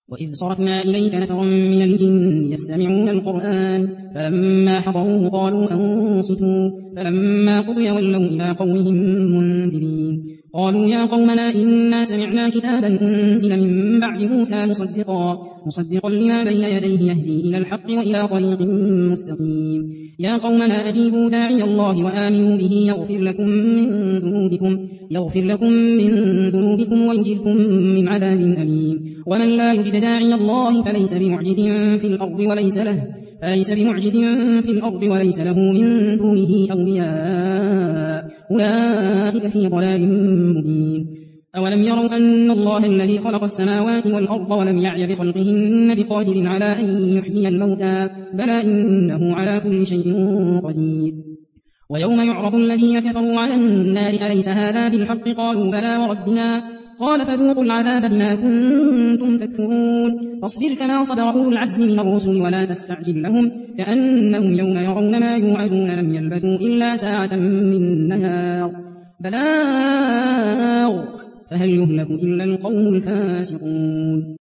وإذ صرفنا إليك نفرا من الجن يستمعون القرآن فلما حضروه قالوا أنصتوا فلما قضي ولوا إلى قومهم منذرين قالوا يا قومنا إنا سمعنا كتابا أنزل من بعد موسى مصدقا لما بين يديه يهدي إلى الحق وإلى طريق مستقيم يا قومنا أجيبوا داعي الله وآمنوا به يغفر لكم من ذنوبكم ويجركم من عذاب أليم ومن لا يجب داعي الله فليس بمعجز في الأرض وليس له من دونه أولياء أولئك في ضلال مبين أولم يروا أن الله الذي خلق السماوات والأرض ولم يعي بخلقهن بقادر على أن يحيي الموتى بلى إنه على كل شيء قدير ويوم يعرض الذين كفروا على النار أليس هذا بالحق قالوا بلى وربنا قال فذوقوا العذاب بما كنتم تكفرون فاصبر كما صبر أولو العزم من الرسل ولا تستعجل لهم كأنهم يوم يرون ما يوعدون لم يلبثوا إلا ساعة من نهار بلاغ فهل يهلك إلا القوم الفاسقون